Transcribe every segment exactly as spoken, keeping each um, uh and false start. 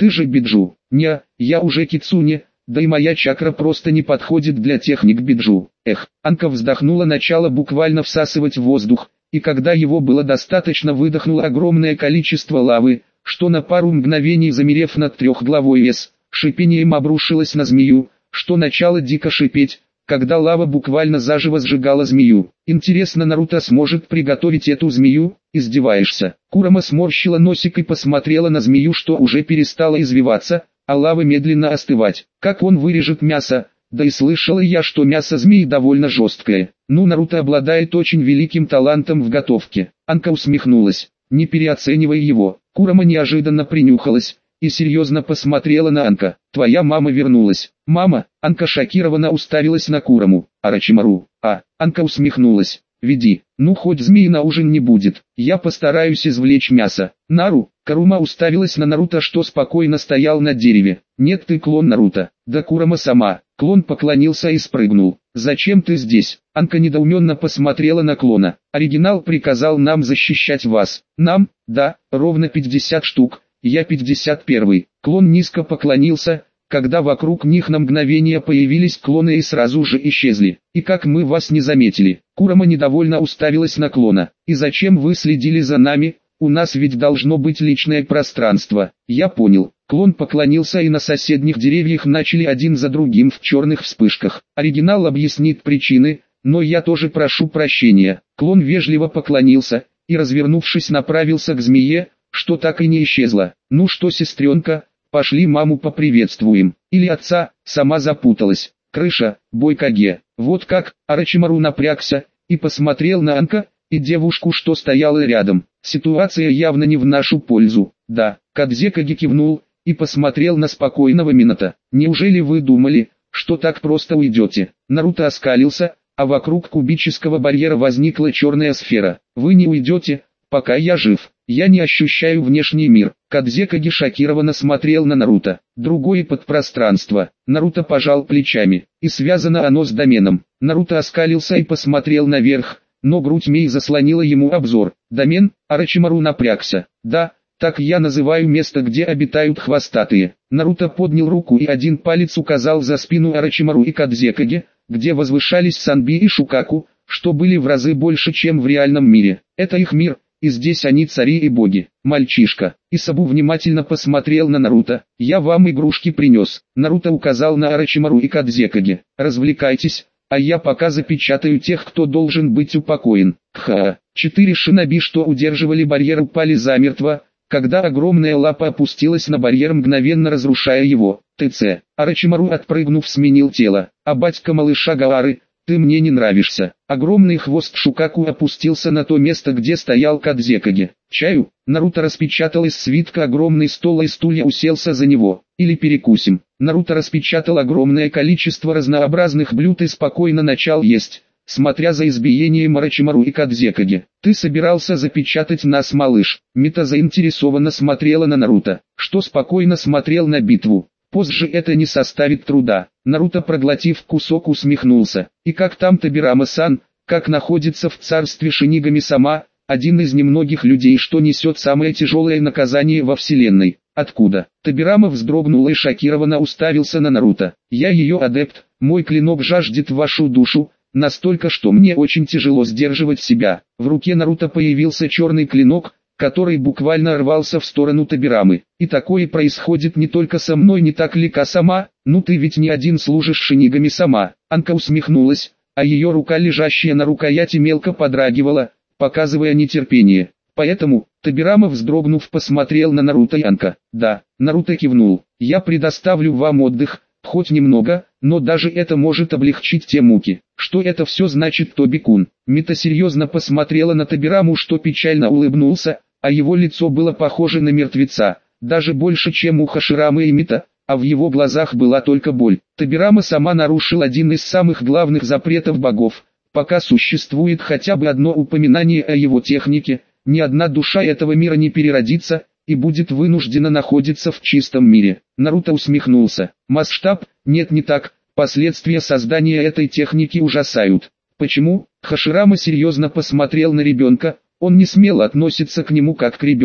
Ты же биджу. Не, я уже кицуне, да и моя чакра просто не подходит для техник биджу. Эх, Анка вздохнула, начала буквально всасывать воздух, и когда его было достаточно, выдохнула огромное количество лавы, что на пару мгновений, замерев над трехглавой С, шипением обрушилась на змею, что начало дико шипеть, когда лава буквально заживо сжигала змею. Интересно, Наруто сможет приготовить эту змею? Издеваешься? Курама сморщила носик и посмотрела на змею, что уже перестала извиваться, а лава медленно остывать. Как он вырежет мясо? Да и слышала я, что мясо змеи довольно жесткое. Ну, Наруто обладает очень великим талантом в готовке. Анка усмехнулась. Не переоценивай его. Курама неожиданно принюхалась и серьезно посмотрела на Анка. Твоя мама вернулась. Мама? Анка шокированно уставилась на Кураму. Орочимару. А, Анка усмехнулась. Веди. Ну, хоть змеи на ужин не будет. Я постараюсь извлечь мясо. Нару. Карума уставилась на Наруто, что спокойно стоял на дереве. Нет, ты клон Наруто. Да Курама сама. Клон поклонился и спрыгнул. Зачем ты здесь? Анка недоуменно посмотрела на клона. Оригинал приказал нам защищать вас. Нам? Да, ровно пятьдесят штук. Я пятьдесят первый. Клон низко поклонился, когда вокруг них на мгновение появились клоны и сразу же исчезли. И как мы вас не заметили? Курама недовольно уставилась на клона. И зачем вы следили за нами? У нас ведь должно быть личное пространство. Я понял. Клон поклонился, и на соседних деревьях начали один за другим в черных вспышках. Оригинал объяснит причины, но я тоже прошу прощения. Клон вежливо поклонился и, развернувшись, направился к змее, что так и не исчезла. Ну что, сестренка, пошли маму поприветствуем. Или отца, сама запуталась. Крыша, бой Каге. Вот как. Орочимару напрягся и посмотрел на Анка и девушку, что стояла рядом. Ситуация явно не в нашу пользу. Да, Кадзекаги кивнул и посмотрел на спокойного Минато. Неужели вы думали, что так просто уйдете? Наруто оскалился, а вокруг кубического барьера возникла черная сфера. Вы не уйдете, пока я жив. Я не ощущаю внешний мир. Кадзекаги шокированно смотрел на Наруто. Другое подпространство. Наруто пожал плечами. И связано оно с доменом. Наруто оскалился и посмотрел наверх, но грудь Мей заслонила ему обзор. Домен? Орочимару напрягся. Да, так я называю место, где обитают хвостатые. Наруто поднял руку и один палец указал за спину Орочимару и Кадзекаги, где возвышались Санби и Шукаку, что были в разы больше, чем в реальном мире. Это их мир, и здесь они цари и боги. Мальчишка. Исабу внимательно посмотрел на Наруто. Я вам игрушки принес. Наруто указал на Орочимару и Кадзекаги. Развлекайтесь, а я пока запечатаю тех, кто должен быть упокоен. Ха. Четыре шиноби, что удерживали барьер, упали замертво, когда огромная лапа опустилась на барьер, мгновенно разрушая его. ТЦ. Орочимару, отпрыгнув, сменил тело. А батька малыша Гаары, ты мне не нравишься. Огромный хвост Шукаку опустился на то место, где стоял Кадзекаги. Чаю? Наруто распечатал из свитка огромный стол и стулья, уселся за него. Или перекусим. Наруто распечатал огромное количество разнообразных блюд и спокойно начал есть, смотря за избиением Орочимару и Кадзекаги. Ты собирался запечатать нас, малыш? Мита заинтересованно смотрела на Наруто, что спокойно смотрел на битву. Позже это не составит труда. Наруто, проглотив кусок, усмехнулся. И как там Тобирама-сан, как находится в царстве Шинигами-сама, один из немногих людей, что несет самое тяжелое наказание во вселенной. Откуда? Тобирама вздрогнул и шокированно уставился на Наруто. Я ее адепт, мой клинок жаждет вашу душу, настолько, что мне очень тяжело сдерживать себя. В руке Наруто появился черный клинок, который буквально рвался в сторону Тобирамы. И такое происходит не только со мной, не так ли, Ка-сама? Ну ты ведь не один служишь Шинигами-сама. Анка усмехнулась, а ее рука, лежащая на рукояти, мелко подрагивала, показывая нетерпение. Поэтому, Тобирама, вздрогнув, посмотрел на Наруто и Анка. Да, Наруто кивнул. Я предоставлю вам отдых, хоть немного, но даже это может облегчить те муки. Что это все значит, Тоби-кун? Мита серьезно посмотрела на Тобираму, что печально улыбнулся, а его лицо было похоже на мертвеца, даже больше, чем у Хаширамы и Мита, а в его глазах была только боль. Тобирама сама нарушил один из самых главных запретов богов. Пока существует хотя бы одно упоминание о его технике, ни одна душа этого мира не переродится и будет вынуждена находиться в чистом мире. Наруто усмехнулся. Масштаб? Нет, не так. Последствия создания этой техники ужасают. Почему? Хаширама серьезно посмотрел на ребенка. Он не смело относится к нему как к ребенку.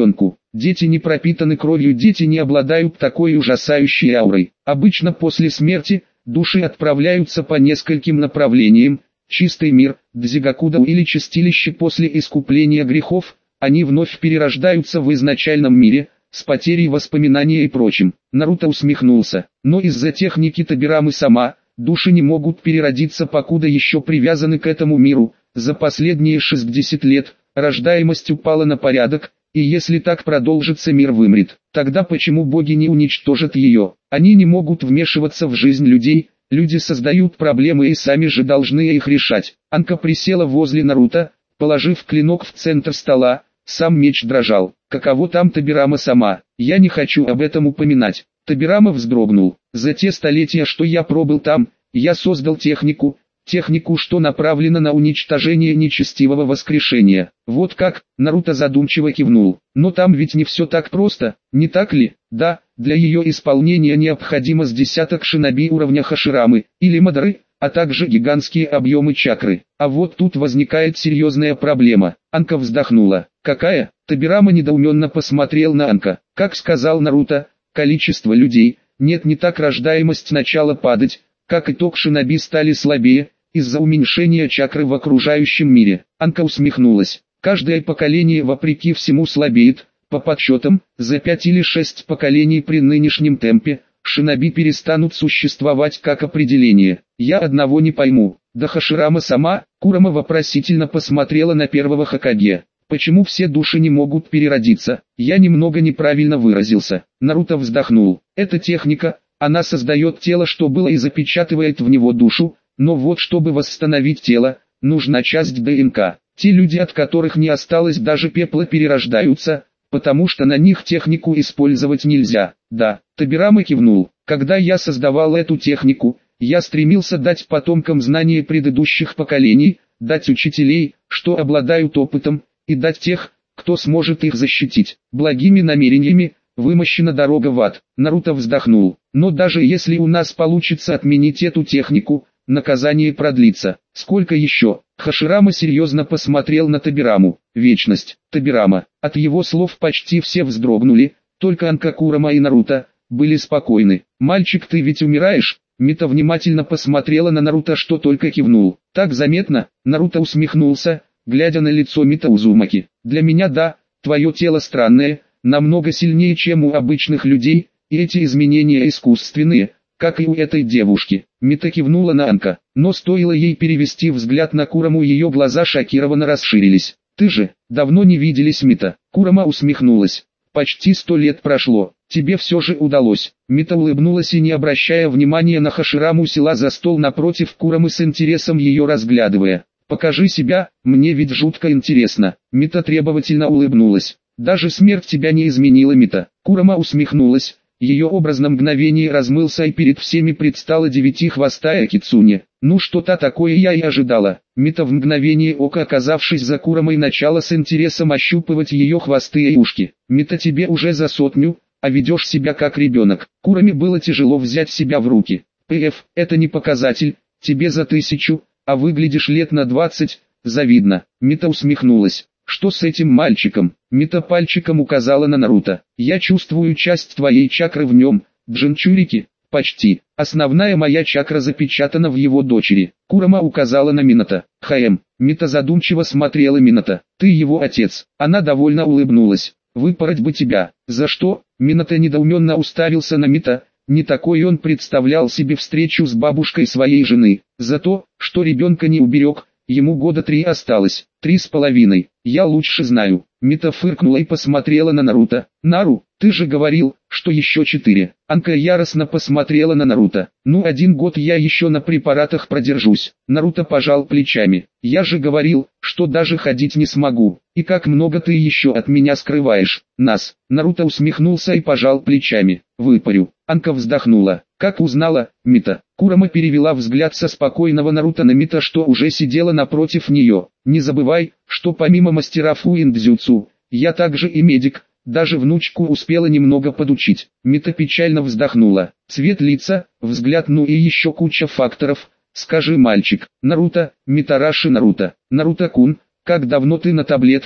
Дети не пропитаны кровью, дети не обладают такой ужасающей аурой. Обычно после смерти души отправляются по нескольким направлениям: чистый мир, Дзигакуда или чистилище. После искупления грехов они вновь перерождаются в изначальном мире, с потерей воспоминания и прочим. Наруто усмехнулся. Но из-за техники Тобирамы-сама, души не могут переродиться, покуда еще привязаны к этому миру. За последние шестьдесят лет рождаемость упала на порядок, и если так продолжится, мир вымрет. Тогда почему боги не уничтожат ее? Они не могут вмешиваться в жизнь людей, люди создают проблемы и сами же должны их решать. Анка присела возле Наруто, положив клинок в центр стола, сам меч дрожал. Каково там Тобирама-сама? Я не хочу об этом упоминать. Тобирама вздрогнул. За те столетия, что я пробыл там, я создал технику, технику, что направлена на уничтожение нечестивого воскрешения. Вот как? Наруто задумчиво кивнул. Но там ведь не все так просто, не так ли? Да, для ее исполнения необходимо с десяток шиноби уровня Хаширамы, или Мадары, а также гигантские объемы чакры. А вот тут возникает серьезная проблема. Анка вздохнула. Какая? Тобирама недоуменно посмотрел на Анка. Как сказал Наруто, количество людей, нет, не так, рождаемость начала падать, как итог шиноби стали слабее, из-за уменьшения чакры в окружающем мире. Анка усмехнулась. Каждое поколение вопреки всему слабеет. По подсчетам, за пять или шесть поколений при нынешнем темпе, шиноби перестанут существовать как определение. Я одного не пойму. Да Хаширама-сама? Курама вопросительно посмотрела на первого Хокаге. Почему все души не могут переродиться? Я немного неправильно выразился. Наруто вздохнул. Это техника, она создает тело, что было, и запечатывает в него душу, но вот чтобы восстановить тело, нужна часть ДНК. Те люди, от которых не осталось даже пепла, перерождаются, потому что на них технику использовать нельзя. Да, Тобирама кивнул. Когда я создавал эту технику, я стремился дать потомкам знания предыдущих поколений, дать учителей, что обладают опытом, и дать тех, кто сможет их защитить. Благими намерениями вымощена дорога в ад. Наруто вздохнул. Но даже если у нас получится отменить эту технику, наказание продлится. Сколько еще? Хаширама серьезно посмотрел на Тобираму. Вечность. Тобирама. От его слов почти все вздрогнули, только Анка, Курама и Наруто были спокойны. «Мальчик, ты ведь умираешь?» Мита внимательно посмотрела на Наруто, что только кивнул. «Так заметно?» Наруто усмехнулся, глядя на лицо Мита Узумаки. «Для меня да, твое тело странное, намного сильнее, чем у обычных людей, и эти изменения искусственные, как и у этой девушки». Мита кивнула на Анка, но стоило ей перевести взгляд на Кураму, ее глаза шокированно расширились. «Ты же, давно не виделись, Мита». Курама усмехнулась. «Почти сто лет прошло, тебе все же удалось». Мита улыбнулась и, не обращая внимания на Хашираму, села за стол напротив Курамы, с интересом ее разглядывая. «Покажи себя, мне ведь жутко интересно». Мита требовательно улыбнулась. «Даже смерть тебя не изменила, Мита». Курама усмехнулась. Ее образ на мгновение размылся, и перед всеми предстала девятихвостая Кицуне. «Ну что-то такое я и ожидала». Мита в мгновение ока, оказавшись за Курамой, начала с интересом ощупывать ее хвосты и ушки. «Мита, тебе уже за сотню, а ведешь себя как ребенок». Кураме было тяжело взять себя в руки. «Пф, это не показатель, тебе за тысячу, а выглядишь лет на двадцать, завидно». Мита усмехнулась. «Что с этим мальчиком?» Мита пальчиком указала на Наруто. «Я чувствую часть твоей чакры в нем, Джинчурики». «Почти. Основная моя чакра запечатана в его дочери». Курама указала на Минато. «Хаэм». Мита задумчиво смотрела Минато. «Ты его отец». Она довольно улыбнулась. «Выпороть бы тебя». «За что?» Минато недоуменно уставился на Мита. Не такой он представлял себе встречу с бабушкой своей жены. «За то, что ребенка не уберег. Ему года три осталось. Три с половиной. Я лучше знаю». Мита фыркнула и посмотрела на Наруто. «Нару, ты же говорил, что еще четыре». Анка яростно посмотрела на Наруто. «Ну, один год я еще на препаратах продержусь». Наруто пожал плечами. «Я же говорил, что даже ходить не смогу. И как много ты еще от меня скрываешь?» «Нас». Наруто усмехнулся и пожал плечами. «Выпарю». Анка вздохнула. «Как узнала, Мита?» Курама перевела взгляд со спокойного Наруто на Мита, что уже сидела напротив нее. «Не забывай, что помимо мастера фуиндзюцу, я также и медик, даже внучку успела немного подучить». Мита печально вздохнула. Цвет лица, взгляд, ну и еще куча факторов. «Скажи, мальчик». «Наруто, Митараши Наруто». «Наруто-кун, как давно ты на таблетках?»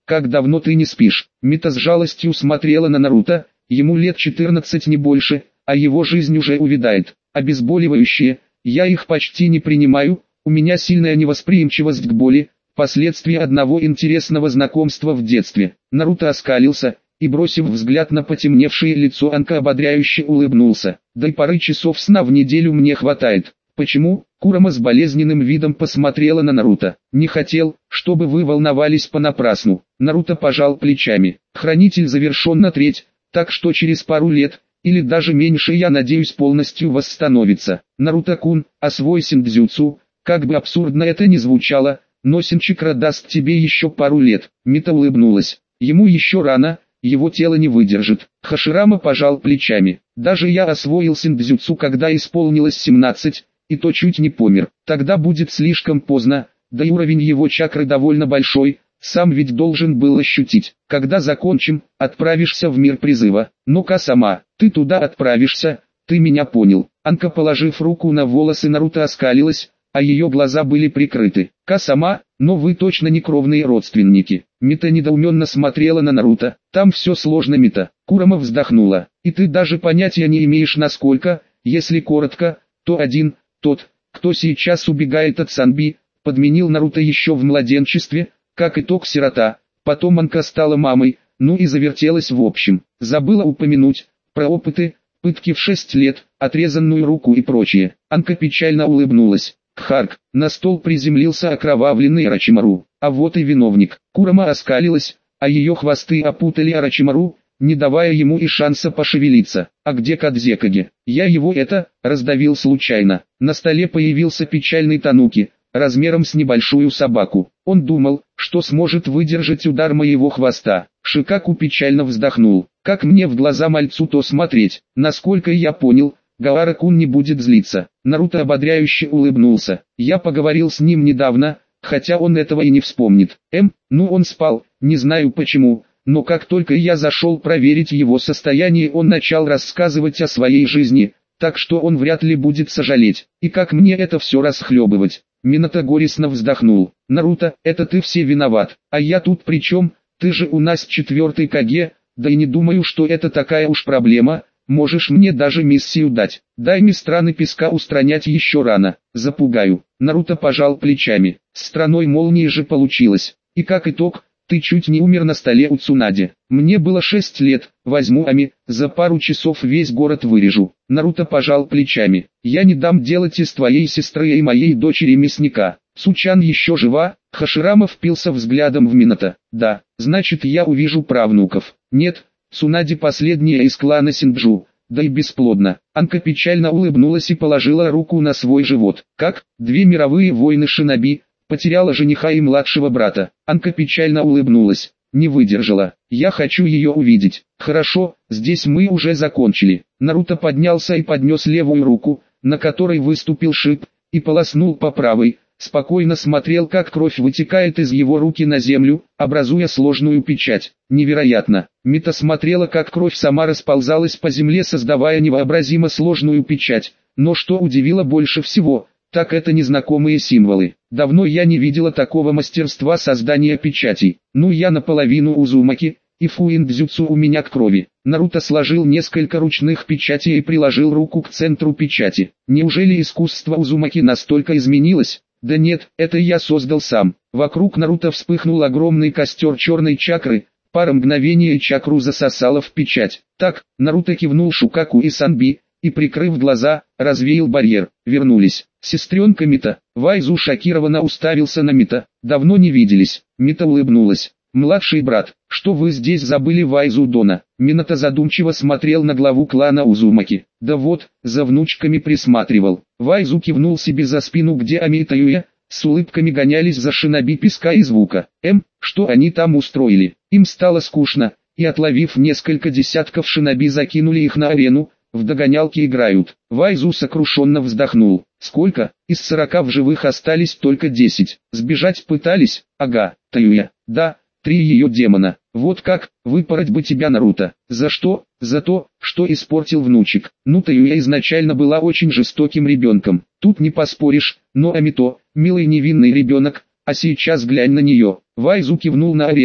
как давно ты не спишь?» Мита с жалостью смотрела на Наруто, ему лет четырнадцать не больше, а его жизнь уже увядает. Обезболивающие, я их почти не принимаю, у меня сильная невосприимчивость к боли, последствия одного интересного знакомства в детстве. Наруто оскалился и, бросив взгляд на потемневшее лицо Анка, ободряюще улыбнулся. «До пары часов сна в неделю мне хватает». «Почему?» Курама с болезненным видом посмотрела на Наруто. «Не хотел, чтобы вы волновались понапрасну». Наруто пожал плечами. «Хранитель завершен на треть, так что через пару лет, или даже меньше, я надеюсь, полностью восстановится. Наруто-кун, освой синдзюцу, как бы абсурдно это ни звучало, но синчакра даст тебе еще пару лет». Мита улыбнулась. Ему еще рано, его тело не выдержит. Хаширама пожал плечами. «Даже я освоил синдзюцу, когда исполнилось семнадцать, и то чуть не помер. Тогда будет слишком поздно, да и уровень его чакры довольно большой, сам ведь должен был ощутить. Когда закончим, отправишься в мир призыва. Ну-ка сама, ты туда отправишься, ты меня понял». Анка, положив руку на волосы Наруто, оскалилась, а ее глаза были прикрыты. «Ка-сама, но вы точно не кровные родственники». Мита недоуменно смотрела на Наруто. «Там все сложно, Мита». Курама вздохнула. «И ты даже понятия не имеешь, насколько, если коротко, то один, тот, кто сейчас убегает от Санби, подменил Наруто еще в младенчестве, как итог сирота, потом Анка стала мамой, ну и завертелась в общем. Забыла упомянуть про опыты, пытки в шесть лет, отрезанную руку и прочее». Анка печально улыбнулась. Харк, на стол приземлился окровавленный Орочимару. «А вот и виновник». Курама оскалилась, а ее хвосты опутали Орочимару, не давая ему и шанса пошевелиться. «А где Кадзекаге? Я его это, раздавил случайно». На столе появился печальный Тануки, размером с небольшую собаку. Он думал, что сможет выдержать удар моего хвоста. Шикаку печально вздохнул. «Как мне в глаза мальцу то смотреть? Насколько я понял, Гаара-кун не будет злиться». Наруто ободряюще улыбнулся. «Я поговорил с ним недавно, хотя он этого и не вспомнит. Эм, ну он спал, не знаю почему, но как только я зашел проверить его состояние, он начал рассказывать о своей жизни, так что он вряд ли будет сожалеть. И как мне это все расхлебывать?» Минато горестно вздохнул. «Наруто, это ты все виноват, а я тут при чем? Ты же у нас четвертый Каге, да и не думаю, что это такая уж проблема. Можешь мне даже миссию дать. Дай мне страны песка устранять еще рано. Запугаю». Наруто пожал плечами. С страной молнии же получилось. И как итог, ты чуть не умер на столе у Цунади. Мне было шесть лет, возьму Ами, за пару часов весь город вырежу. Наруто пожал плечами. Я не дам делать из твоей сестры и моей дочери мясника. Сучан еще жива? Хаширама впился взглядом в Минато. Да, значит я увижу правнуков. Нет, Цунади последняя из клана Синджу, да и бесплодна. Анка печально улыбнулась и положила руку на свой живот. Как? Две мировые войны шиноби, потеряла жениха и младшего брата. Анка печально улыбнулась, не выдержала. Я хочу ее увидеть. Хорошо, здесь мы уже закончили. Наруто поднялся и поднес левую руку, на которой выступил шип, и полоснул по правой. Спокойно смотрел, как кровь вытекает из его руки на землю, образуя сложную печать. Невероятно. Мита смотрела, как кровь сама расползалась по земле, создавая невообразимо сложную печать. Но что удивило больше всего, так это незнакомые символы. Давно я не видела такого мастерства создания печатей. Ну я наполовину Узумаки, и фуиндзюцу у меня к крови. Наруто сложил несколько ручных печатей и приложил руку к центру печати. Неужели искусство Узумаки настолько изменилось? Да нет, это я создал сам. Вокруг Наруто вспыхнул огромный костер черной чакры, пара мгновений и чакру засосала в печать. Так, Наруто кивнул Шукаку и Санби, и, прикрыв глаза, развеял барьер. Вернулись. Сестренка Мита. Вайзу шокированно уставился на Мита. Давно не виделись. Мита улыбнулась. «Младший брат, что вы здесь забыли, Вайзу Дона?» Минато задумчиво смотрел на главу клана Узумаки. «Да вот, за внучками присматривал». Вайзу кивнул себе за спину, где Ами и Таюя с улыбками гонялись за шиноби песка и звука. Эм, что они там устроили? Им стало скучно, и, отловив несколько десятков шиноби, закинули их на арену. В догонялки играют. Вайзу сокрушенно вздохнул. Сколько? Из сорока в живых остались только десять. Сбежать пытались? Ага, Таюя. Да, три ее демона. Вот как, выпороть бы тебя, Наруто. За что? За то, что испортил внучек. Ну, Таюя изначально была очень жестоким ребенком. Тут не поспоришь, но Амито, милый невинный ребенок, а сейчас глянь на нее. Вайзу кивнул на арену,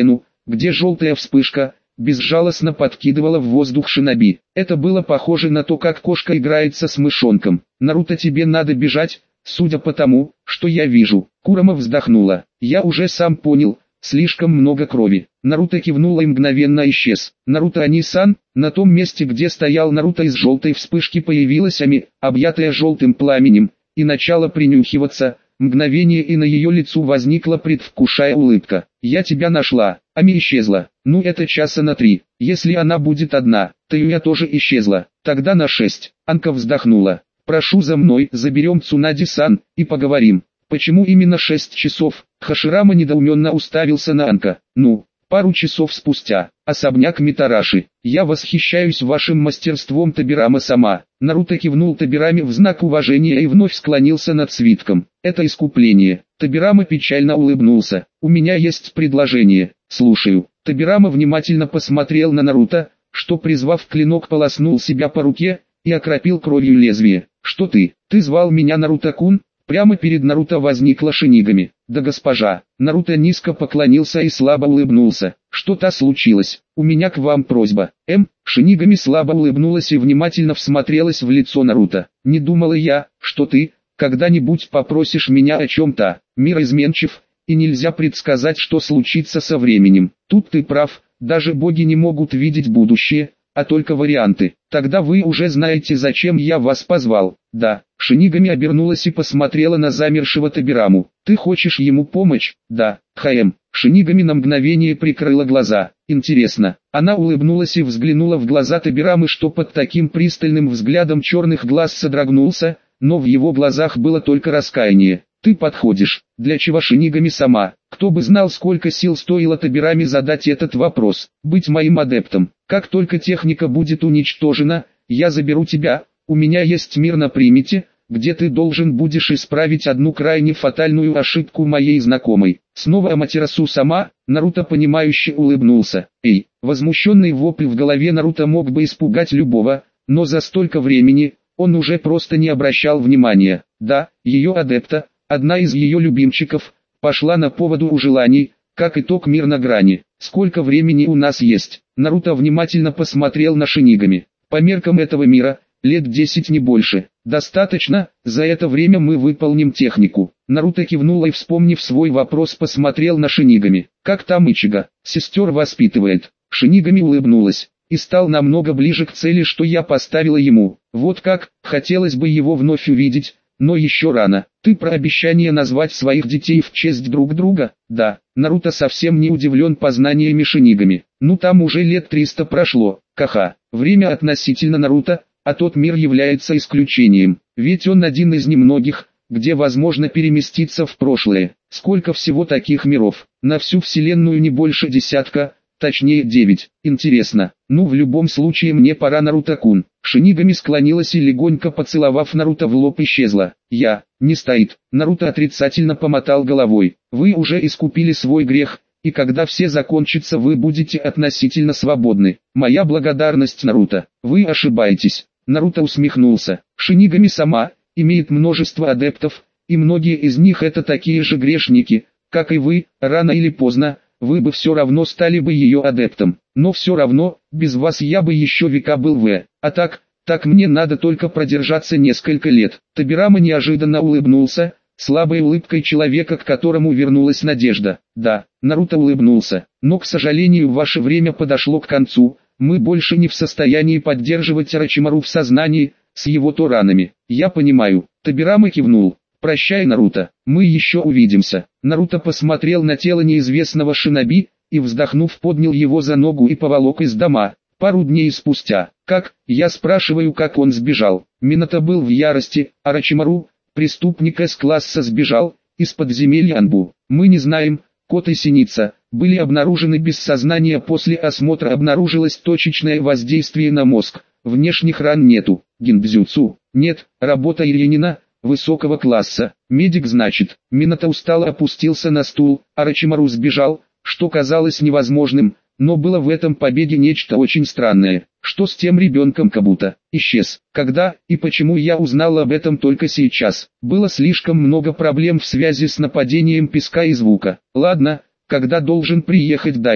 где желтая вспышка безжалостно подкидывала в воздух шиноби. Это было похоже на то, как кошка играется с мышонком. «Наруто, тебе надо бежать, судя по тому, что я вижу». Курама вздохнула. «Я уже сам понял, слишком много крови». Наруто кивнул и мгновенно исчез. «Наруто Ани-сан». На том месте, где стоял Наруто, из желтой вспышки появилась Ами, объятая желтым пламенем, и начала принюхиваться. Мгновение, и на ее лицу возникла предвкушая улыбка. «Я тебя нашла». Ами исчезла. «Ну, это часа на три. Если она будет одна, то и я тоже исчезла. Тогда на шесть». Анка вздохнула. «Прошу за мной, заберем Цунади-сан и поговорим». «Почему именно шесть часов?» Хаширама недоуменно уставился на Анка. «Ну, пару часов спустя. Особняк Митараши. Я восхищаюсь вашим мастерством, Табирама-сама». Наруто кивнул Табираме в знак уважения и вновь склонился над свитком. «Это искупление». Табирама печально улыбнулся. «У меня есть предложение». «Слушаю». Табирама внимательно посмотрел на Наруто, что, призвав клинок, полоснул себя по руке и окропил кровью лезвие. «Что ты? Ты звал меня Наруто-кун?» Прямо перед Наруто возникла Шинигами. «Да, госпожа». Наруто низко поклонился и слабо улыбнулся. «Что-то случилось. У меня к вам просьба». «Эм?» Шинигами слабо улыбнулась и внимательно всмотрелась в лицо Наруто. «Не думала я, что ты когда-нибудь попросишь меня о чем-то. Мир изменчив, и нельзя предсказать, что случится со временем. Тут ты прав, даже боги не могут видеть будущее, а только варианты. Тогда вы уже знаете, зачем я вас позвал». «Да». Шинигами обернулась и посмотрела на замершего Табираму. «Ты хочешь ему помочь?» «Да». «Хаэм». Шинигами на мгновение прикрыла глаза. «Интересно». Она улыбнулась и взглянула в глаза Табирамы, что под таким пристальным взглядом черных глаз содрогнулся, но в его глазах было только раскаяние. «Ты подходишь. Для чего, Шинигами-сама?» Кто бы знал, сколько сил стоило Табираме задать этот вопрос. «Быть моим адептом. Как только техника будет уничтожена, я заберу тебя. У меня есть мир на примете, где ты должен будешь исправить одну крайне фатальную ошибку моей знакомой». Снова Аматерасу-сама. Наруто понимающе улыбнулся. «Эй!» Возмущенный вопль в голове Наруто мог бы испугать любого, но за столько времени он уже просто не обращал внимания. Да, ее адепта, одна из ее любимчиков, пошла на поводу у желаний, как итог мир на грани. «Сколько времени у нас есть?» Наруто внимательно посмотрел на Шинигами. «По меркам этого мира, лет десять не больше. Достаточно, за это время мы выполним технику». Наруто кивнул и, вспомнив свой вопрос, посмотрел на Шинигами. «Как там Ичиго? Сестер воспитывает». Шинигами улыбнулась и стал намного ближе к цели, что я поставила ему. «Вот как, хотелось бы его вновь увидеть, но еще рано. Ты про обещание назвать своих детей в честь друг друга?» «Да». Наруто совсем не удивлен познаниями Шинигами. «Ну там уже лет триста прошло. Ха-ха. Время относительно Наруто, а тот мир является исключением. Ведь он один из немногих, где возможно переместиться в прошлое. Сколько всего таких миров? На всю вселенную не больше десятка, точнее девять. Интересно. Ну, в любом случае мне пора, Наруто-кун». Шинигами склонилась и, легонько поцеловав Наруто в лоб, исчезла. «Я, не стоит». Наруто отрицательно помотал головой. «Вы уже искупили свой грех, и когда все закончится, вы будете относительно свободны. Моя благодарность, Наруто». «Вы ошибаетесь». Наруто усмехнулся. «Шинигами-сама имеет множество адептов, и многие из них это такие же грешники, как и вы. Рано или поздно вы бы все равно стали бы ее адептом. Но все равно, без вас я бы еще века был в. А так, так мне надо только продержаться несколько лет». Табирама неожиданно улыбнулся, слабой улыбкой человека, к которому вернулась надежда. «Да». Наруто улыбнулся. «Но, к сожалению, ваше время подошло к концу. Мы больше не в состоянии поддерживать Орочимару в сознании, с его-то ранами». «Я понимаю». Табирама кивнул. «Прощай, Наруто, мы еще увидимся». Наруто посмотрел на тело неизвестного шиноби, и, вздохнув, поднял его за ногу и поволок из дома. Пару дней спустя. «Как?» Я спрашиваю, как он сбежал. Минато был в ярости. Орочимару, преступник С-класса, сбежал из подземелья Анбу. Мы не знаем. Кот и Синица были обнаружены без сознания. После осмотра обнаружилось точечное воздействие на мозг. Внешних ран нету. Гинбзюцу нет. Работа Иринина высокого класса. Медик, значит. Минато устало опустился на стул. Орочимару сбежал, что казалось невозможным, но было в этом побеге нечто очень странное. Что с тем ребенком? Как-будто исчез. Когда и почему я узнал об этом только сейчас? Было слишком много проблем в связи с нападением песка и звука. Ладно, когда должен приехать Дайме?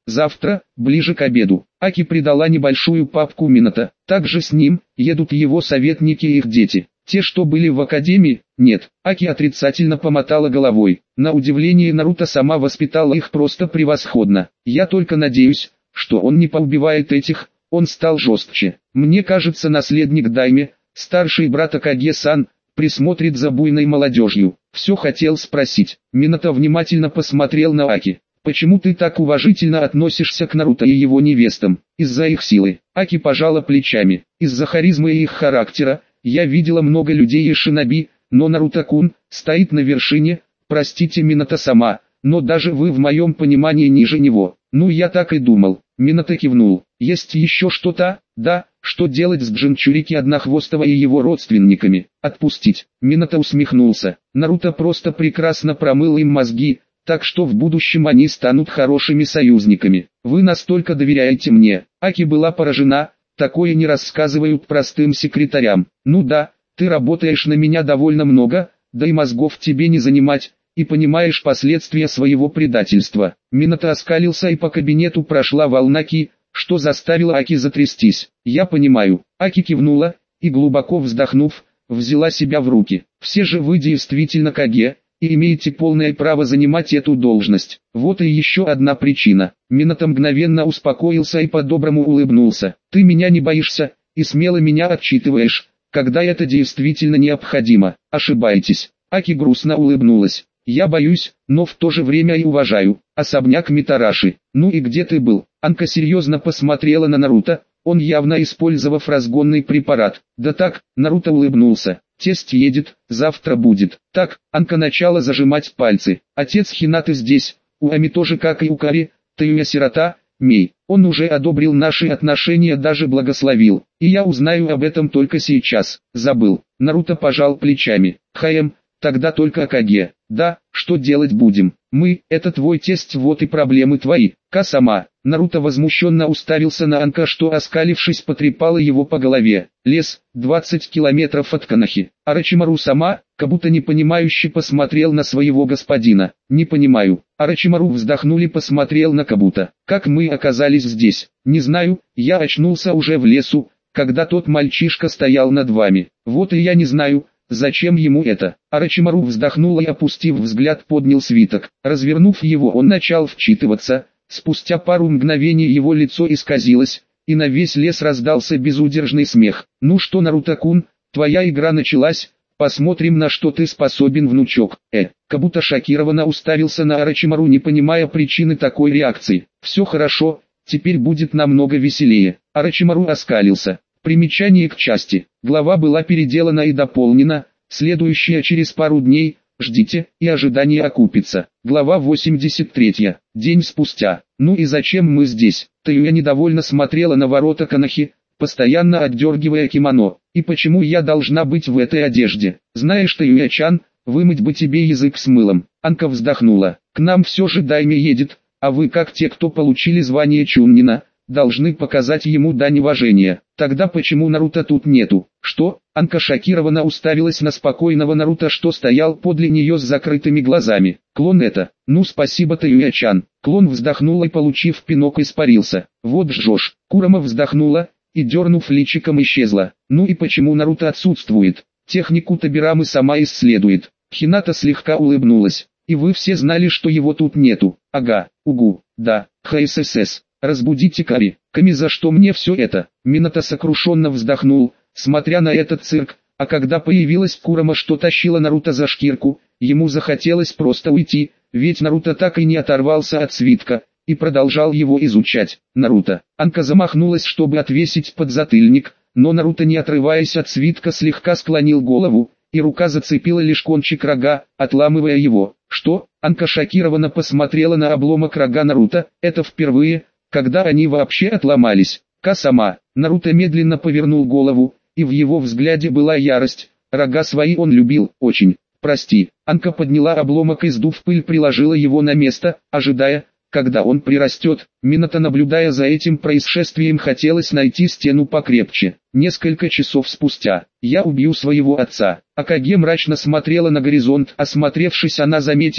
Завтра, ближе к обеду, Аки придала небольшую папку Минато. Также с ним едут его советники и их дети. Те, что были в академии, нет. Аки отрицательно помотала головой. На удивление Наруто сама воспитала их просто превосходно. Я только надеюсь, что он не поубивает этих. Он стал жестче. Мне кажется, наследник Дайме, старший брат Акаге-сан, присмотрит за буйной молодежью. Все хотел спросить. Минато внимательно посмотрел на Аки. Почему ты так уважительно относишься к Наруто и его невестам? Из-за их силы. Аки пожала плечами. Из-за харизмы и их характера. Я видела много людей и шиноби, но Наруто-кун стоит на вершине. Простите, Минато сама, но даже вы в моем понимании ниже него. Ну я так и думал. Минато кивнул. Есть еще что-то? Да. Что делать с Джинчурики Однохвостого и его родственниками? Отпустить. Минато усмехнулся. Наруто просто прекрасно промыл им мозги, так что в будущем они станут хорошими союзниками. Вы настолько доверяете мне. Аки была поражена, такое не рассказывают простым секретарям. Ну да, ты работаешь на меня довольно много, да и мозгов тебе не занимать, и понимаешь последствия своего предательства. Минато оскалился и по кабинету прошла волна ки, что заставило Аки затрястись. Я понимаю. Аки кивнула, и глубоко вздохнув, взяла себя в руки. Все же вы действительно Каге, и имеете полное право занимать эту должность. Вот и еще одна причина. Минато мгновенно успокоился и по-доброму улыбнулся. Ты меня не боишься, и смело меня отчитываешь, когда это действительно необходимо. Ошибаетесь. Аки грустно улыбнулась. Я боюсь, но в то же время и уважаю. Особняк Митараши. Ну и где ты был? Анка серьезно посмотрела на Наруто, он явно использовав разгонный препарат. Да так, Наруто улыбнулся. Тесть едет, завтра будет. Так, Анка начала зажимать пальцы. Отец Хинаты здесь, у Ами тоже как и у Кари, ты сирота, Мей. Он уже одобрил наши отношения, даже благословил. И я узнаю об этом только сейчас. Забыл. Наруто пожал плечами. Хаем, тогда только Акаге. Да, что делать будем? Мы, это твой тесть, вот и проблемы твои. Ка-сама. Наруто возмущенно уставился на Анка, что оскалившись потрепала его по голове. Лес, двадцать километров от Канахи. Орочимару сама, как будто непонимающе посмотрел на своего господина. Не понимаю. Орочимару вздохнули, посмотрел на Кабуто. Как мы оказались здесь? Не знаю, я очнулся уже в лесу, когда тот мальчишка стоял над вами. Вот и я не знаю, зачем ему это? Орочимару вздохнул и, опустив взгляд, поднял свиток. Развернув его, он начал вчитываться. Спустя пару мгновений его лицо исказилось, и на весь лес раздался безудержный смех. Ну что, Наруто-кун, твоя игра началась, посмотрим, на что ты способен, внучок. Э, как будто шокированно уставился на Орочимару, не понимая причины такой реакции. Все хорошо, теперь будет намного веселее. Орочимару оскалился. Примечание к части. Глава была переделана и дополнена, следующая через пару дней. Ждите, и ожидание окупится. Глава восемьдесят три. День спустя. Ну и зачем мы здесь? Таюя недовольно смотрела на ворота Канахи, постоянно отдергивая кимоно. И почему я должна быть в этой одежде? Знаешь, Таюя-чан, вымыть бы тебе язык с мылом. Анка вздохнула. К нам все же Дайме едет, а вы, как те, кто получили звание Чуннина, должны показать ему дань уважения. Тогда почему Наруто тут нету? Что? Анка шокированно уставилась на спокойного Наруто, что стоял подле нее с закрытыми глазами. Клон это. Ну спасибо, Таюя-чан. Клон вздохнул и, получив пинок, испарился. Вот жжешь. Курама вздохнула и, дернув личиком, исчезла. Ну и почему Наруто отсутствует? Технику Табирамы сама исследует. Хината слегка улыбнулась. И вы все знали, что его тут нету? Ага, угу, да, ХСС. Разбудите Кари. Ками, за что мне все это? Минато сокрушенно вздохнул, смотря на этот цирк, а когда появилась Курама, что тащила Наруто за шкирку, ему захотелось просто уйти, ведь Наруто так и не оторвался от свитка, и продолжал его изучать. Наруто. Анка замахнулась, чтобы отвесить подзатыльник, но Наруто, не отрываясь от свитка, слегка склонил голову, и рука зацепила лишь кончик рога, отламывая его. Что? Анка шокированно посмотрела на обломок рога Наруто. Это впервые, когда они вообще отломались. Ка-сама. Наруто медленно повернул голову, и в его взгляде была ярость. Рога свои он любил, очень. Прости. Анка подняла обломок и, сдув пыль, приложила его на место, ожидая, когда он прирастет. Минато, наблюдая за этим происшествием, хотелось найти стену покрепче. Несколько часов спустя. Я убью своего отца. Акаге мрачно смотрела на горизонт. Осмотревшись, она заметила,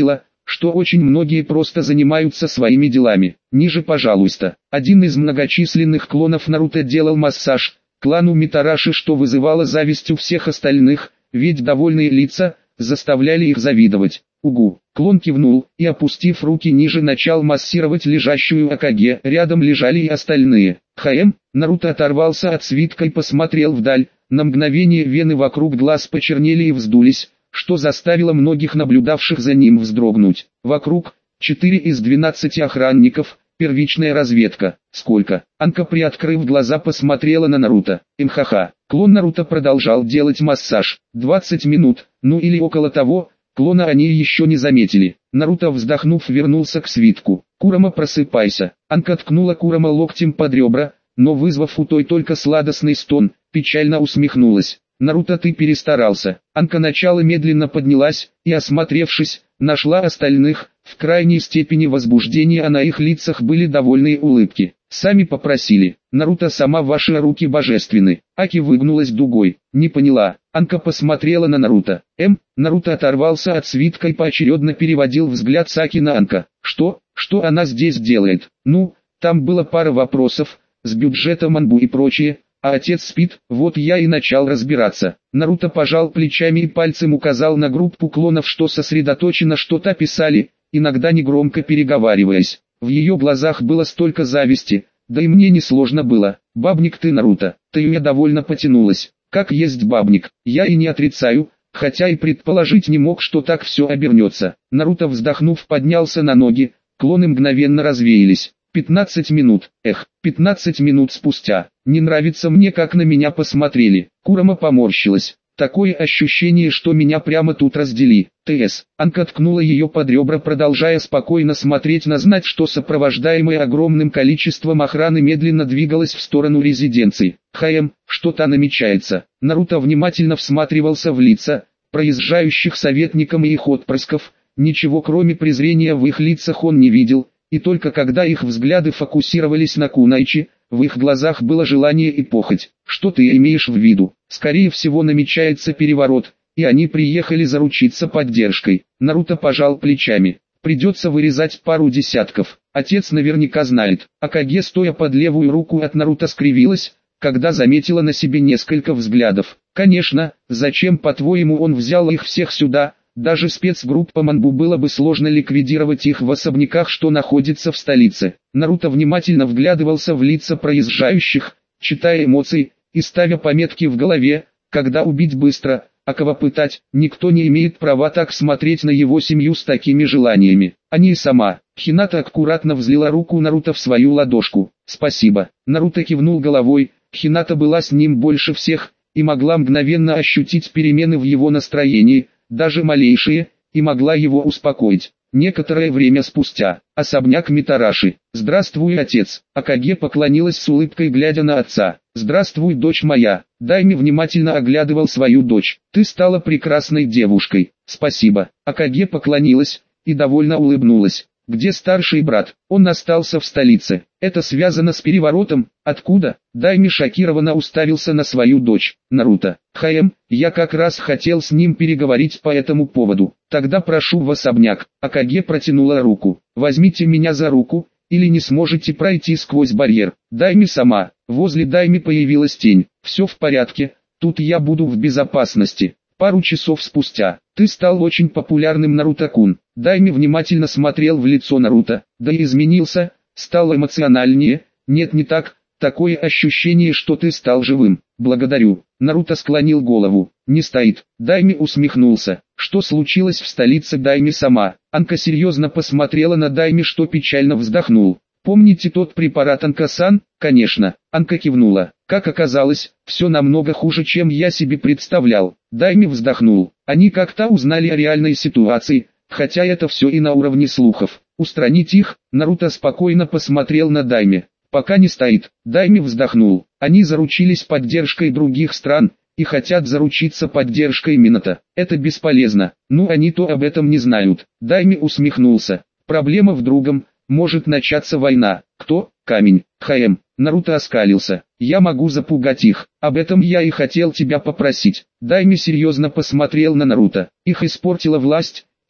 что очень многие просто занимаются своими делами. Ниже, пожалуйста. Один из многочисленных клонов Наруто делал массаж клану Митараши, что вызывало зависть у всех остальных, ведь довольные лица заставляли их завидовать. Угу. Клон кивнул и, опустив руки ниже, начал массировать лежащую Акаге. Рядом лежали и остальные. Хм. Наруто оторвался от свитка и посмотрел вдаль. На мгновение вены вокруг глаз почернели и вздулись, что заставило многих наблюдавших за ним вздрогнуть. Вокруг четыре из двенадцати охранников. Первичная разведка. Сколько? Анка, приоткрыв глаза, посмотрела на Наруто. Мхаха. Клон Наруто продолжал делать массаж. двадцать минут, ну или около того. Клона они еще не заметили. Наруто, вздохнув, вернулся к свитку. Курама, просыпайся. Анка ткнула Курама локтем под ребра, но, вызвав у той только сладостный стон, печально усмехнулась. Наруто, ты перестарался. Анка начало медленно поднялась и, осмотревшись, нашла остальных. В крайней степени возбуждения, а на их лицах были довольные улыбки. Сами попросили. Наруто, сама, ваши руки божественны. Аки выгнулась дугой. Не поняла. Анка посмотрела на Наруто. М. Наруто оторвался от свитка и поочередно переводил взгляд с Аки на Анка. Что? Что она здесь делает? Ну, там было пара вопросов, с бюджетом анбу и прочее. А отец спит, вот я и начал разбираться. Наруто пожал плечами и пальцем указал на группу клонов, что сосредоточенно что-то писали, иногда негромко переговариваясь. В ее глазах было столько зависти, да и мне несложно было. Бабник ты, Наруто. Таюя довольно потянулась. Как есть бабник, я и не отрицаю, хотя и предположить не мог, что так все обернется. Наруто, вздохнув, поднялся на ноги, клоны мгновенно развеялись. пятнадцать минут, эх, пятнадцать минут спустя. Не нравится мне, как на меня посмотрели. Курама поморщилась. Такое ощущение, что меня прямо тут раздели. ТС. Анка ткнула ее под ребра, продолжая спокойно смотреть на знать, что сопровождаемая огромным количеством охраны медленно двигалась в сторону резиденции. Хм, что-то намечается. Наруто внимательно всматривался в лица проезжающих советников и их отпрысков. Ничего кроме презрения в их лицах он не видел, и только когда их взгляды фокусировались на Кунайчи, в их глазах было желание и похоть. Что ты имеешь в виду? Скорее всего, намечается переворот, и они приехали заручиться поддержкой. Наруто пожал плечами. Придется вырезать пару десятков. Отец наверняка знает. Акаге, стоя под левую руку от Наруто, скривилась, когда заметила на себе несколько взглядов. Конечно, зачем, по-твоему, он взял их всех сюда? Даже спецгруппам анбу было бы сложно ликвидировать их в особняках, что находится в столице. Наруто внимательно вглядывался в лица проезжающих, читая эмоции и ставя пометки в голове, когда убить быстро, а кого пытать. Никто не имеет права так смотреть на его семью с такими желаниями. Они и сама. Хината аккуратно взлила руку Наруто в свою ладошку. Спасибо. Наруто кивнул головой. Хината была с ним больше всех и могла мгновенно ощутить перемены в его настроении, даже малейшие, и могла его успокоить. Некоторое время спустя. Особняк Митараши. «Здравствуй, отец!» Акаге поклонилась с улыбкой, глядя на отца. «Здравствуй, дочь моя!» Дайми внимательно оглядывал свою дочь. «Ты стала прекрасной девушкой. Спасибо!» Акаге поклонилась и довольно улыбнулась. «Где старший брат?» «Он остался в столице. Это связано с переворотом?» «Откуда?» Дайми шокированно уставился на свою дочь. «Наруто. Хм, я как раз хотел с ним переговорить по этому поводу. Тогда прошу в особняк». Акаге протянула руку. «Возьмите меня за руку, или не сможете пройти сквозь барьер». Дайми сама. Возле Дайми появилась тень. «Все в порядке, тут я буду в безопасности». Пару часов спустя. «Ты стал очень популярным, Наруто-кун». Дайми внимательно смотрел в лицо Наруто. «Да и изменился, стал эмоциональнее». «Нет, не так, такое ощущение, что ты стал живым». «Благодарю». Наруто склонил голову. «Не стоит». Дайми усмехнулся. «Что случилось в столице?» Дайми сама. Анка серьезно посмотрела на Дайми, что печально вздохнул. «Помните тот препарат, Анка-сан?» «Конечно». Анка кивнула. «Как оказалось, все намного хуже, чем я себе представлял». Дайми вздохнул. Они как-то узнали о реальной ситуации, хотя это все и на уровне слухов. «Устранить их?» Наруто спокойно посмотрел на Дайми. «Пока не стоит». Дайми вздохнул. «Они заручились поддержкой других стран и хотят заручиться поддержкой Минато. Это бесполезно. Ну, они-то об этом не знают». Дайми усмехнулся. «Проблема в другом. Может начаться война». «Кто?» «Камень». «Хм». Наруто оскалился. «Я могу запугать их. Об этом я и хотел тебя попросить». Дайми серьезно посмотрел на Наруто. «Их испортила власть,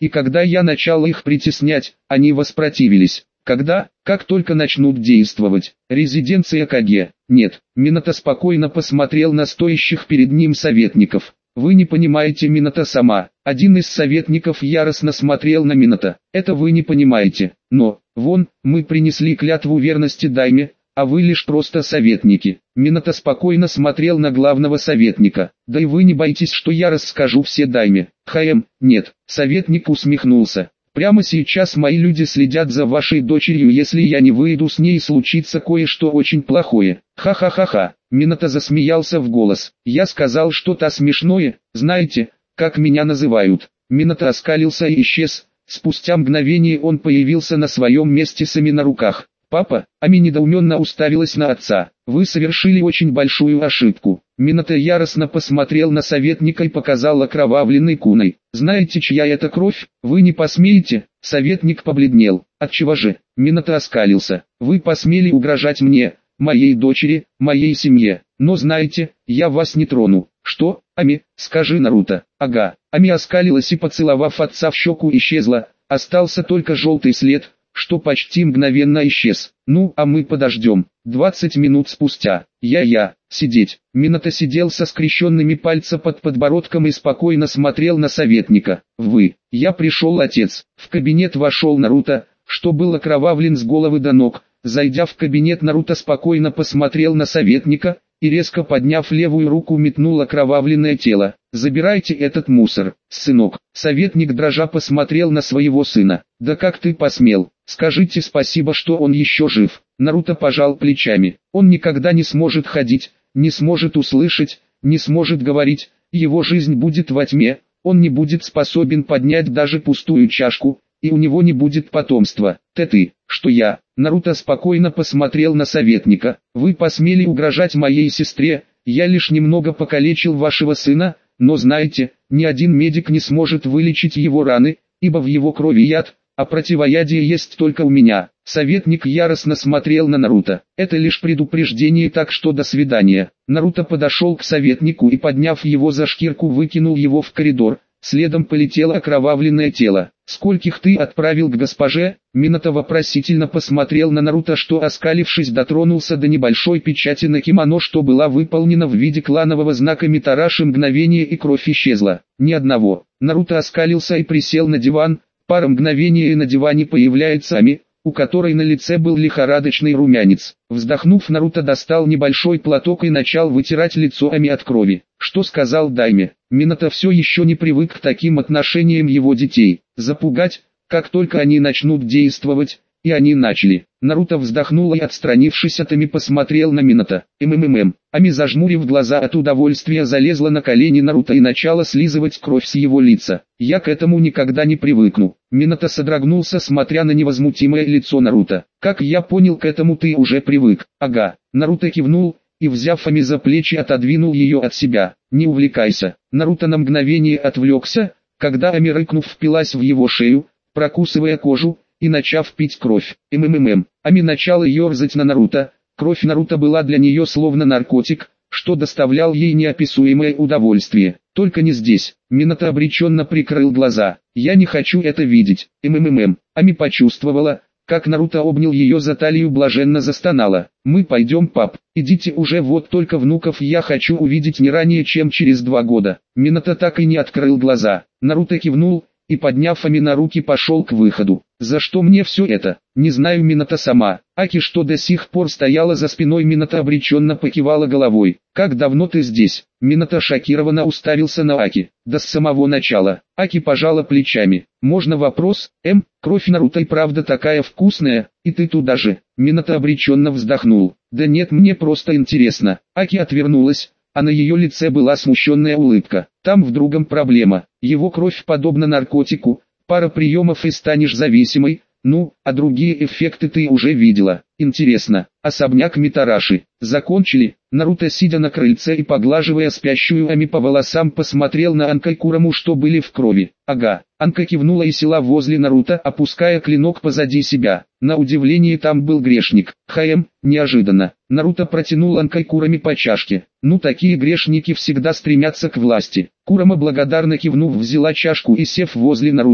и когда я начал их притеснять, они воспротивились. Когда, как только начнут действовать, резиденция Каге, нет, Минато спокойно посмотрел на стоящих перед ним советников. Вы не понимаете Минато-сама. Один из советников яростно смотрел на Минато. Это вы не понимаете. Но, вон, мы принесли клятву верности Дайме, а вы лишь просто советники. Минато спокойно смотрел на главного советника. Да и вы не боитесь, что я расскажу все Дайме. Хаем, нет. Советник усмехнулся. Прямо сейчас мои люди следят за вашей дочерью, если я не выйду с ней, случится кое-что очень плохое. Ха-ха-ха-ха. Минато засмеялся в голос. Я сказал что-то смешное, знаете, как меня называют. Минато оскалился и исчез. Спустя мгновение он появился на своем месте с Ами на руках. Папа, Ами недоуменно уставилась на отца. Вы совершили очень большую ошибку. Минато яростно посмотрел на советника и показал окровавленной куной. Знаете, чья это кровь? Вы не посмеете? Советник побледнел. Отчего же? Минато оскалился. Вы посмели угрожать мне, моей дочери, моей семье. Но знаете, я вас не трону. Что? Ами, скажи Наруто. Ага. Ами оскалилась и, поцеловав отца в щеку, исчезла. Остался только желтый след, что почти мгновенно исчез. Ну, а мы подождем. двадцать минут спустя. Я-я, сидеть. Минато сидел со скрещенными пальцами под подбородком и спокойно смотрел на советника. Вы. Я пришел, отец. В кабинет вошел Наруто, что был окровавлен с головы до ног. Зайдя в кабинет, Наруто спокойно посмотрел на советника и, резко подняв левую руку, метнул окровавленное тело. «Забирайте этот мусор, сынок». Советник дрожа посмотрел на своего сына. «Да как ты посмел? Скажите спасибо, что он еще жив». Наруто пожал плечами. «Он никогда не сможет ходить, не сможет услышать, не сможет говорить, его жизнь будет во тьме, он не будет способен поднять даже пустую чашку, и у него не будет потомства. Ты ты, что я?» Наруто спокойно посмотрел на советника. «Вы посмели угрожать моей сестре, я лишь немного покалечил вашего сына, но знаете, ни один медик не сможет вылечить его раны, ибо в его крови яд, а противоядие есть только у меня». Советник яростно смотрел на Наруто. «Это лишь предупреждение, так что до свидания». Наруто подошел к советнику и, подняв его за шкирку, выкинул его в коридор. Следом полетело окровавленное тело. «Скольких ты отправил к госпоже?» Минато вопросительно посмотрел на Наруто, что, оскалившись, дотронулся до небольшой печати на кимоно, что была выполнена в виде кланового знака Митараши. Мгновение, и кровь исчезла. «Ни одного». Наруто оскалился и присел на диван. Пара мгновений, и на диване появляется Ами, у которой на лице был лихорадочный румянец. Вздохнув, Наруто достал небольшой платок и начал вытирать лицо Ами от крови. Что сказал Дайме? Минато все еще не привык к таким отношениям его детей. Запугать, как только они начнут действовать, и они начали. Наруто вздохнул и, отстранившись от Ами, посмотрел на Минато. МММ. Ами, зажмурив глаза от удовольствия, залезла на колени Наруто и начала слизывать кровь с его лица. «Я к этому никогда не привыкну». Минато содрогнулся, смотря на невозмутимое лицо Наруто. «Как я понял, к этому ты уже привык». «Ага». Наруто кивнул и, взяв Ами за плечи, отодвинул ее от себя. «Не увлекайся». Наруто на мгновение отвлекся, когда Ами, рыкнув, впилась в его шею, прокусывая кожу и начав пить кровь. МММ. Ами начала ерзать на Наруто. Кровь Наруто была для нее словно наркотик, что доставлял ей неописуемое удовольствие. «Только не здесь». Минато обреченно прикрыл глаза. «Я не хочу это видеть». МММ. Ами почувствовала, как Наруто обнял ее за талию, блаженно застонала. «Мы пойдем, пап. Идите уже, вот только внуков я хочу увидеть не ранее, чем через два года». Минато так и не открыл глаза. Наруто кивнул и, подняв Ами на руки, пошел к выходу. «За что мне все это? Не знаю, Минато сама». Аки, что до сих пор стояла за спиной Минато, обреченно покивала головой. «Как давно ты здесь?» Минато шокированно уставился на Аки. «Да с самого начала». Аки пожала плечами. «Можно вопрос? Эм, кровь Наруто и правда такая вкусная, и ты туда же?» Минато обреченно вздохнул. «Да нет, мне просто интересно». Аки отвернулась, а на ее лице была смущенная улыбка. «Там в другом проблема. Его кровь подобна наркотику, пара приемов и станешь зависимой, ну, а другие эффекты ты уже видела. Интересно, особняк Митараши. Закончили?» Наруто, сидя на крыльце и поглаживая спящую Ами по волосам, посмотрел на Анка и Кураму, что были в крови. «Ага». Анка кивнула и села возле Наруто, опуская клинок позади себя. На удивление, там был грешник. Хаем, неожиданно. Наруто протянул Анка и Кураме по чашке. «Ну, такие грешники всегда стремятся к власти». Курама, благодарно кивнув, взяла чашку и, сев возле Наруто,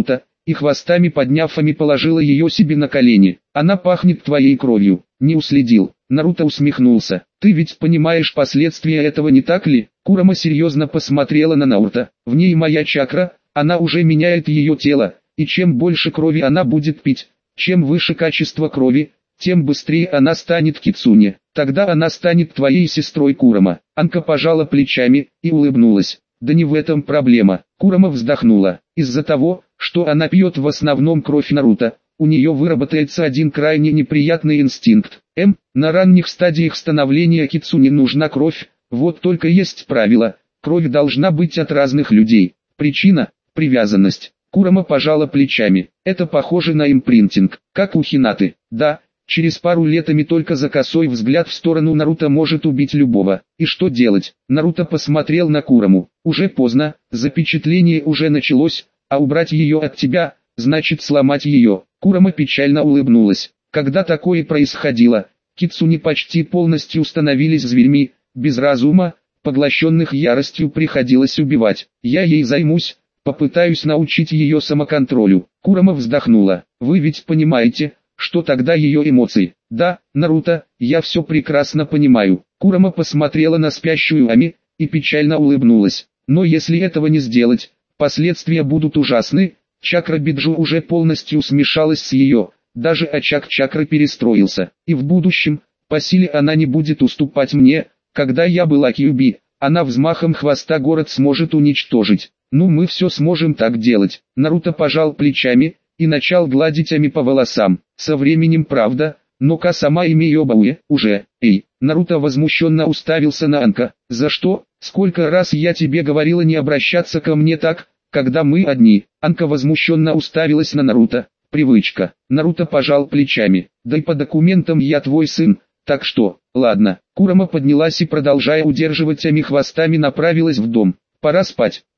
и хвостами подняв Ами положила ее себе на колени. Она пахнет твоей кровью. Не уследил. Наруто усмехнулся. Ты ведь понимаешь последствия этого, не так ли? Курама серьезно посмотрела на Наруто. В ней моя чакра, она уже меняет ее тело, и чем больше крови она будет пить, чем выше качество крови, тем быстрее она станет Кицуне. Тогда она станет твоей сестрой, Курама. Анка пожала плечами и улыбнулась. Да не в этом проблема. Курама вздохнула. Из-за того, что она пьет в основном кровь Наруто, у нее выработается один крайне неприятный инстинкт. М. На ранних стадиях становления Кицуне нужна кровь, вот только есть правило. Кровь должна быть от разных людей. Причина – привязанность. Курама пожала плечами. Это похоже на импринтинг, как у Хинаты. Да, через пару лет Ами только за косой взгляд в сторону Наруто может убить любого. И что делать? Наруто посмотрел на Кураму. Уже поздно, запечатление уже началось, а убрать ее от тебя – значит сломать ее. Курама печально улыбнулась. Когда такое происходило, Кицуне почти полностью становились зверьми, без разума, поглощенных яростью приходилось убивать. Я ей займусь, попытаюсь научить ее самоконтролю. Курама вздохнула. Вы ведь понимаете, что тогда ее эмоции? Да, Наруто, я все прекрасно понимаю. Курама посмотрела на спящую Ами и печально улыбнулась. Но если этого не сделать, последствия будут ужасны. Чакра Биджу уже полностью смешалась с ее, даже очаг чакры перестроился, и в будущем, по силе она не будет уступать мне. Когда я была Кьюби, она взмахом хвоста город сможет уничтожить. Ну мы все сможем так делать. Наруто пожал плечами и начал гладить Ами по волосам. Со временем, правда, но-ка сама Имиёбауэ, уже, эй. Наруто возмущенно уставился на Анка. За что? Сколько раз я тебе говорила не обращаться ко мне так, когда мы одни? Анка возмущенно уставилась на Наруто. Привычка. Наруто пожал плечами. Да и по документам я твой сын, так что, ладно. Курама поднялась и, продолжая удерживать Ами хвостами, направилась в дом. Пора спать.